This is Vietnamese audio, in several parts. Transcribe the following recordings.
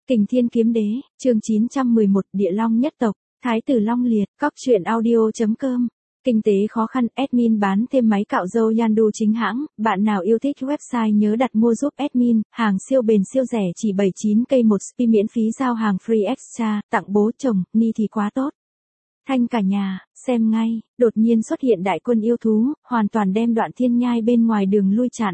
Kình Thiên Kiếm Đế, chương 911, Địa Long nhất tộc, Thái tử Long Liệt, Cóc truyện audio.com. Kinh tế khó khăn, admin bán thêm máy cạo râu Yandu chính hãng, bạn nào yêu thích website nhớ đặt mua giúp admin, hàng siêu bền siêu rẻ chỉ 79k một spi miễn phí giao hàng free extra, tặng bố chồng, ni thì quá tốt. Thanh cả nhà, xem ngay, đột nhiên xuất hiện đại quân yêu thú, hoàn toàn đem Đoạn Thiên Nhai bên ngoài đường lui chặn.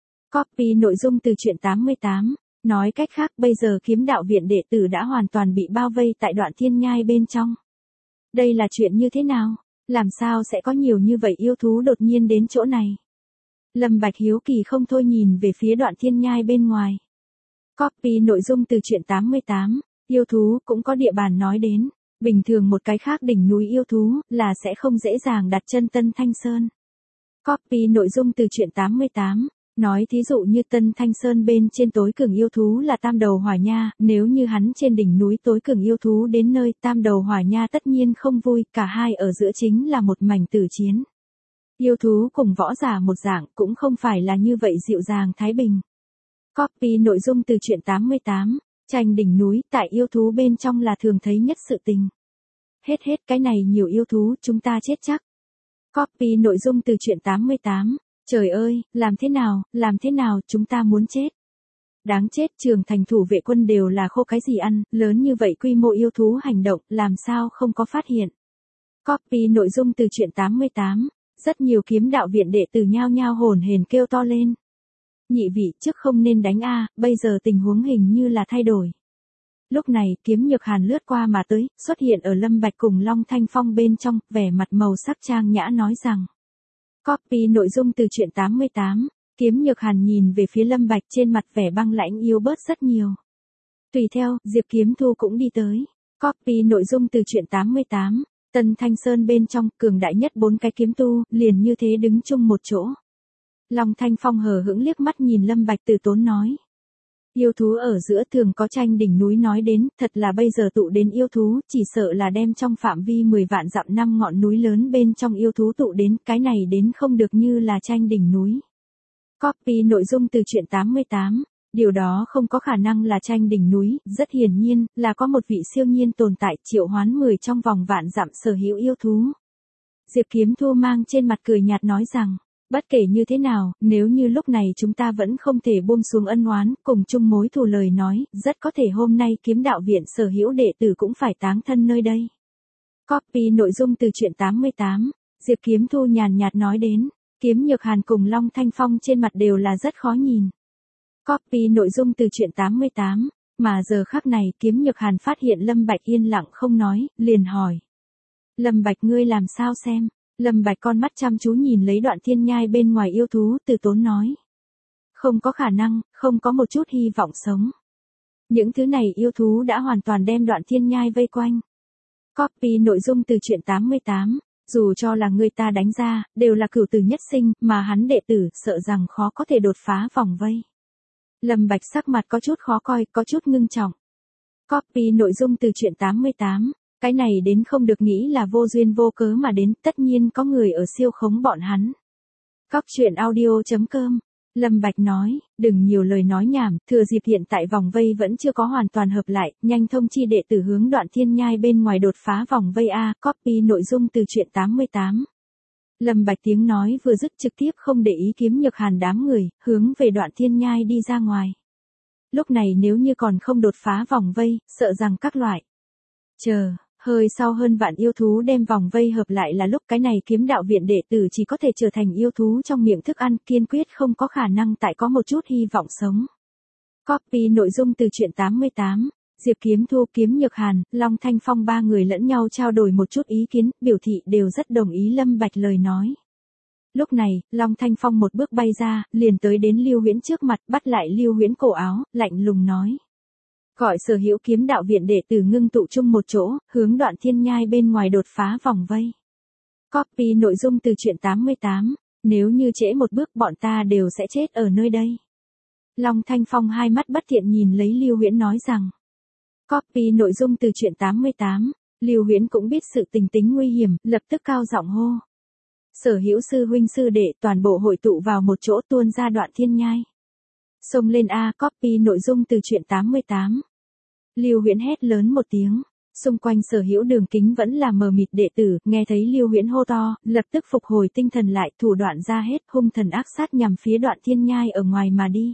Copy nội dung từ truyện 88. Nói cách khác bây giờ kiếm đạo viện đệ tử đã hoàn toàn bị bao vây tại Đoạn Thiên Nhai bên trong. Đây là chuyện như thế nào? Làm sao sẽ có nhiều như vậy yêu thú đột nhiên đến chỗ này? Lâm Bạch hiếu kỳ không thôi nhìn về phía Đoạn Thiên Nhai bên ngoài. Copy nội dung từ truyện 88. Yêu thú cũng có địa bàn nói đến. Bình thường một cái khác đỉnh núi yêu thú là sẽ không dễ dàng đặt chân Tân Thanh Sơn. Copy nội dung từ truyện 88. Nói thí dụ như Tân Thanh Sơn bên trên tối cường yêu thú là Tam Đầu Hỏa Nha, nếu như hắn trên đỉnh núi tối cường yêu thú đến nơi Tam Đầu Hỏa Nha tất nhiên không vui, cả hai ở giữa chính là một mảnh tử chiến. Yêu thú cùng võ giả một dạng cũng không phải là như vậy dịu dàng thái bình. Copy nội dung từ truyện 88, tranh đỉnh núi tại yêu thú bên trong là thường thấy nhất sự tình. Hết cái này nhiều yêu thú chúng ta chết chắc. Copy nội dung từ truyện 88. Trời ơi, làm thế nào, chúng ta muốn chết. Đáng chết, Trường Thành thủ vệ quân đều là khô cái gì ăn, lớn như vậy quy mô yêu thú hành động, làm sao không có phát hiện. Copy nội dung từ truyện 88, rất nhiều kiếm đạo viện đệ tử nhao nhao hồn hển kêu to lên. Nhị vị trước không nên đánh a, bây giờ tình huống hình như là thay đổi. Lúc này, Kiếm Nhược Hàn lướt qua mà tới, xuất hiện ở Lâm Bạch cùng Long Thanh Phong bên trong, vẻ mặt màu sắc trang nhã nói rằng. Copy nội dung từ truyện 88, Kiếm Nhược Hàn nhìn về phía Lâm Bạch trên mặt vẻ băng lãnh yếu bớt rất nhiều. Tùy theo, Diệp Kiếm Thu cũng đi tới. Copy nội dung từ truyện 88, Tân Thanh Sơn bên trong, cường đại nhất 4 cái kiếm tu, liền như thế đứng chung một chỗ. Long Thanh Phong hờ hững liếc mắt nhìn Lâm Bạch từ tốn nói. Yêu thú ở giữa thường có tranh đỉnh núi nói đến, thật là bây giờ tụ đến yêu thú, chỉ sợ là đem trong phạm vi 10 vạn dặm 5 ngọn núi lớn bên trong yêu thú tụ đến, cái này đến không được như là tranh đỉnh núi. Copy nội dung từ truyện 88, điều đó không có khả năng là tranh đỉnh núi, rất hiển nhiên, là có một vị siêu nhiên tồn tại triệu hoán 10 trong vòng vạn dặm sở hữu yêu thú. Diệp Kiếm Thu mang trên mặt cười nhạt nói rằng. Bất kể như thế nào, nếu như lúc này chúng ta vẫn không thể buông xuống ân oán, cùng chung mối thù lời nói, rất có thể hôm nay kiếm đạo viện sở hữu đệ tử cũng phải táng thân nơi đây. Copy nội dung từ truyện 88, Diệp Kiếm Thu nhàn nhạt nói đến, Kiếm Nhược Hàn cùng Long Thanh Phong trên mặt đều là rất khó nhìn. Copy nội dung từ truyện 88, mà giờ khắc này Kiếm Nhược Hàn phát hiện Lâm Bạch yên lặng không nói, liền hỏi. Lâm Bạch ngươi làm sao xem? Lâm Bạch con mắt chăm chú nhìn lấy Đoạn Thiên Nhai bên ngoài yêu thú từ tốn nói. Không có khả năng, không có một chút hy vọng sống. Những thứ này yêu thú đã hoàn toàn đem Đoạn Thiên Nhai vây quanh. Copy nội dung từ truyện 88, dù cho là người ta đánh ra, đều là cửu tử nhất sinh, mà hắn đệ tử sợ rằng khó có thể đột phá vòng vây. Lâm Bạch sắc mặt có chút khó coi, có chút ngưng trọng. Copy nội dung từ truyện 88. Cái này đến không được nghĩ là vô duyên vô cớ mà đến, tất nhiên có người ở siêu khống bọn hắn. Cóc truyện audio.com. Lâm Bạch nói, đừng nhiều lời nói nhảm, thừa dịp hiện tại vòng vây vẫn chưa có hoàn toàn hợp lại, nhanh thông chi đệ tử hướng Đoạn Thiên Nhai bên ngoài đột phá vòng vây A, copy nội dung từ truyện 88. Lâm Bạch tiếng nói vừa dứt trực tiếp không để ý Kiếm Nhược Hàn đám người, hướng về Đoạn Thiên Nhai đi ra ngoài. Lúc này nếu như còn không đột phá vòng vây, sợ rằng các loại. Hơi sau hơn vạn yêu thú đem vòng vây hợp lại là lúc cái này kiếm đạo viện đệ tử chỉ có thể trở thành yêu thú trong miệng thức ăn, kiên quyết không có khả năng tại có một chút hy vọng sống. Copy nội dung từ truyện 88, Diệp Kiếm Thu, Kiếm Nhược Hàn, Long Thanh Phong ba người lẫn nhau trao đổi một chút ý kiến, biểu thị đều rất đồng ý Lâm Bạch lời nói. Lúc này, Long Thanh Phong một bước bay ra, liền tới đến Lưu Huyễn trước mặt, bắt lại Lưu Huyễn cổ áo, lạnh lùng nói. Gọi sở hữu kiếm đạo viện đệ tử ngưng tụ chung một chỗ, hướng Đoạn Thiên Nhai bên ngoài đột phá vòng vây. Copy nội dung từ truyện 88, nếu như trễ một bước bọn ta đều sẽ chết ở nơi đây. Long Thanh Phong hai mắt bất thiện nhìn lấy Lưu Huyễn nói rằng. Copy nội dung từ truyện 88, Lưu Huyễn cũng biết sự tình tính nguy hiểm, lập tức cao giọng hô. Sở hữu sư huynh sư đệ toàn bộ hội tụ vào một chỗ tuôn ra Đoạn Thiên Nhai. Xông lên A, copy nội dung từ truyện 88. Lưu Huyễn hét lớn một tiếng. Xung quanh sở hữu đường kính vẫn là mờ mịt đệ tử, nghe thấy Lưu Huyễn hô to, lập tức phục hồi tinh thần lại, thủ đoạn ra hết, hung thần ác sát nhằm phía Đoạn Thiên Nhai ở ngoài mà đi.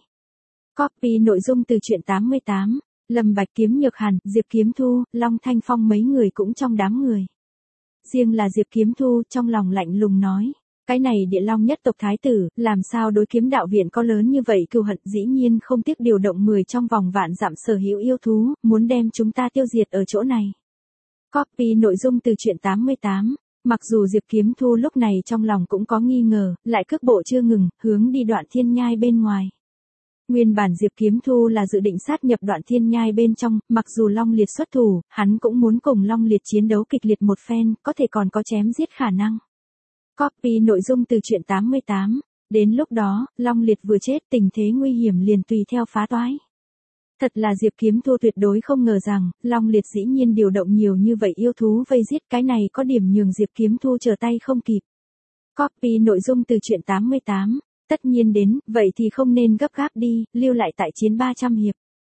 Copy nội dung từ truyện 88, Lâm Bạch Kiếm Nhược Hàn, Diệp Kiếm Thu, Long Thanh Phong mấy người cũng trong đám người. Riêng là Diệp Kiếm Thu trong lòng lạnh lùng nói. Cái này Địa Long nhất tộc thái tử, làm sao đối Kiếm Đạo Viện có lớn như vậy cừu hận, dĩ nhiên không tiếc điều động 10 trong vòng vạn dặm sở hữu yêu thú, muốn đem chúng ta tiêu diệt ở chỗ này. Copy nội dung từ truyện 88, mặc dù Diệp Kiếm Thu lúc này trong lòng cũng có nghi ngờ, lại cước bộ chưa ngừng, hướng đi Đoạn Thiên Nhai bên ngoài. Nguyên bản Diệp Kiếm Thu là dự định sát nhập Đoạn Thiên Nhai bên trong, mặc dù Long Liệt xuất thủ, hắn cũng muốn cùng Long Liệt chiến đấu kịch liệt một phen, có thể còn có chém giết khả năng. Copy nội dung từ truyện 88, đến lúc đó, Long Liệt vừa chết, tình thế nguy hiểm liền tùy theo phá toái. Thật là Diệp Kiếm Thu tuyệt đối không ngờ rằng, Long Liệt dĩ nhiên điều động nhiều như vậy yêu thú vây giết, cái này có điểm nhường Diệp Kiếm Thu trở tay không kịp. Copy nội dung từ truyện 88, tất nhiên đến, vậy thì không nên gấp gáp đi, lưu lại tại chiến 300 hiệp.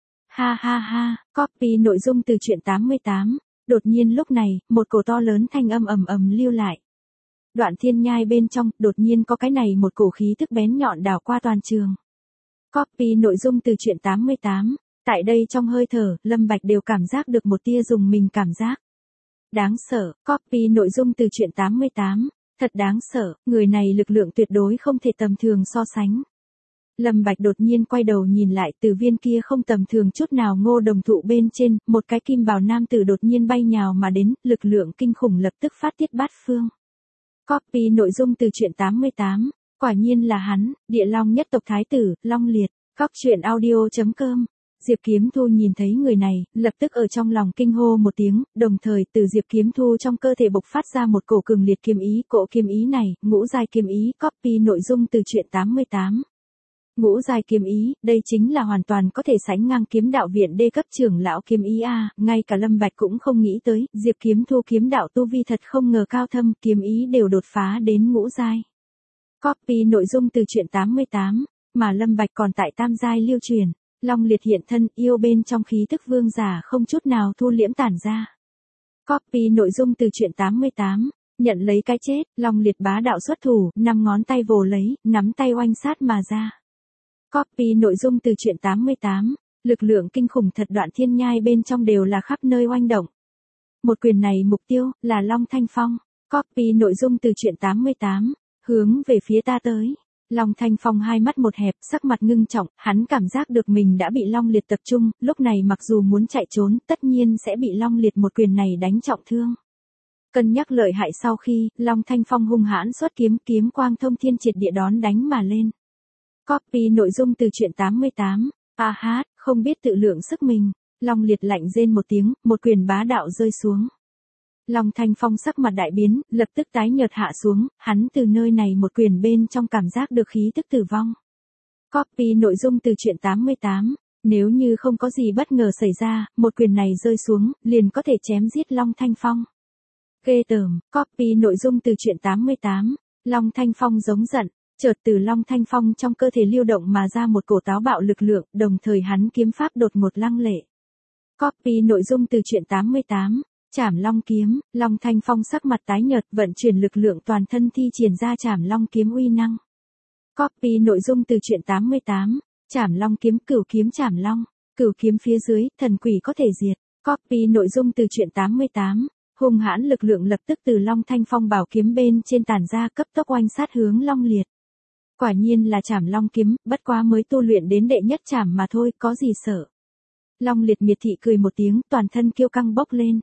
Ha ha ha, copy nội dung từ truyện 88, đột nhiên lúc này, một cổ to lớn thanh âm ầm ầm lưu lại. Đoạn Thiên Nhai bên trong, đột nhiên có cái này một cổ khí tức bén nhọn đảo qua toàn trường. Copy nội dung từ truyện 88, tại đây trong hơi thở, Lâm Bạch đều cảm giác được một tia dùng mình cảm giác. Đáng sợ, copy nội dung từ truyện 88, thật đáng sợ, người này lực lượng tuyệt đối không thể tầm thường so sánh. Lâm Bạch đột nhiên quay đầu nhìn lại, từ viên kia không tầm thường chút nào ngô đồng thụ bên trên, một cái kim bào nam tử đột nhiên bay nhào mà đến, lực lượng kinh khủng lập tức phát tiết bát phương. Copy nội dung từ truyện 88, quả nhiên là hắn, Địa Long nhất tộc thái tử, Long Liệt. Góc truyện audio.com. Diệp Kiếm Thu nhìn thấy người này, lập tức ở trong lòng kinh hô một tiếng, đồng thời từ Diệp Kiếm Thu trong cơ thể bộc phát ra một cổ cường liệt kiếm ý, cỗ kiếm ý này, ngũ giai kiếm ý, copy nội dung từ truyện 88. Ngũ giai kiếm ý, đây chính là hoàn toàn có thể sánh ngang Kiếm Đạo Viện đê cấp trưởng lão kiếm ý a, ngay cả Lâm Bạch cũng không nghĩ tới, Diệp Kiếm Thu kiếm đạo tu vi thật không ngờ cao thâm, kiếm ý đều đột phá đến ngũ giai. Copy nội dung từ truyện 88, mà Lâm Bạch còn tại tam giai lưu truyền, Long Liệt hiện thân, yêu bên trong khí tức vương giả không chút nào thu liễm tản ra. Copy nội dung từ truyện 88, nhận lấy cái chết, Long Liệt bá đạo xuất thủ, 5 ngón tay vồ lấy, nắm tay oanh sát mà ra. Copy nội dung từ truyện 88, lực lượng kinh khủng thật, Đoạn Thiên Nhai bên trong đều là khắp nơi oanh động. Một quyền này mục tiêu, là Long Thanh Phong. Copy nội dung từ truyện 88, hướng về phía ta tới. Long Thanh Phong hai mắt một hẹp, sắc mặt ngưng trọng, hắn cảm giác được mình đã bị Long Liệt tập trung, lúc này mặc dù muốn chạy trốn, tất nhiên sẽ bị Long Liệt một quyền này đánh trọng thương. Cân nhắc lợi hại sau khi, Long Thanh Phong hung hãn xuất kiếm, kiếm quang thông thiên triệt địa đón đánh mà lên. Copy nội dung từ truyện 88, không biết tự lượng sức mình, Long Liệt lạnh rên một tiếng, một quyền bá đạo rơi xuống. Long Thanh Phong sắc mặt đại biến, lập tức tái nhợt hạ xuống, hắn từ nơi này một quyền bên trong cảm giác được khí tức tử vong. Copy nội dung từ truyện 88, nếu như không có gì bất ngờ xảy ra, một quyền này rơi xuống, liền có thể chém giết Long Thanh Phong. Ghê tởm, copy nội dung từ truyện 88, Long Thanh Phong giống giận, chợt từ Long Thanh Phong trong cơ thể lưu động mà ra một cổ táo bạo lực lượng, đồng thời hắn kiếm pháp đột ngột lăng lệ. Copy nội dung từ truyện 88, Trảm Long kiếm, Long Thanh Phong sắc mặt tái nhợt, vận chuyển lực lượng toàn thân thi triển ra Trảm Long kiếm uy năng. Copy nội dung từ truyện 88, Trảm Long kiếm, cửu kiếm Trảm Long, cửu kiếm phía dưới, thần quỷ có thể diệt. Copy nội dung từ truyện 88, hung hãn lực lượng lập tức từ Long Thanh Phong bảo kiếm bên trên tản ra, cấp tốc oanh sát hướng Long Liệt. Quả nhiên là Trảm Long kiếm, bất quá mới tu luyện đến đệ nhất trảm mà thôi, có gì sợ. Long Liệt miệt thị cười một tiếng, toàn thân kiêu căng bốc lên.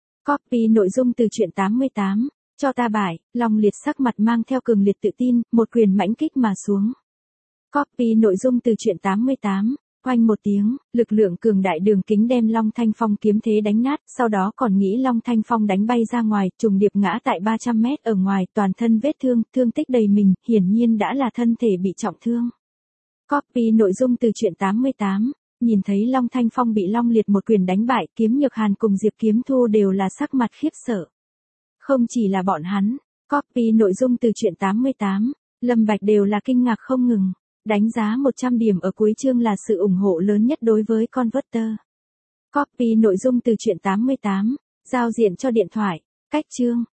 Copy nội dung từ truyện 88, cho ta bại, Long Liệt sắc mặt mang theo cường liệt tự tin, một quyền mãnh kích mà xuống. Copy nội dung từ truyện 88, oanh một tiếng, lực lượng cường đại đường kính đem Long Thanh Phong kiếm thế đánh nát, sau đó còn nghĩ Long Thanh Phong đánh bay ra ngoài, trùng điệp ngã tại 300 mét ở ngoài, toàn thân vết thương, thương tích đầy mình, hiển nhiên đã là thân thể bị trọng thương. Copy nội dung từ truyện 88, nhìn thấy Long Thanh Phong bị Long Liệt một quyền đánh bại, Kiếm Nhược Hàn cùng Diệp Kiếm Thu đều là sắc mặt khiếp sợ. Không chỉ là bọn hắn, copy nội dung từ truyện 88, Lâm Bạch đều là kinh ngạc không ngừng. Đánh giá 100 điểm ở cuối chương là sự ủng hộ lớn nhất đối với Converter. Copy nội dung từ truyện 88, giao diện cho điện thoại. Cách chương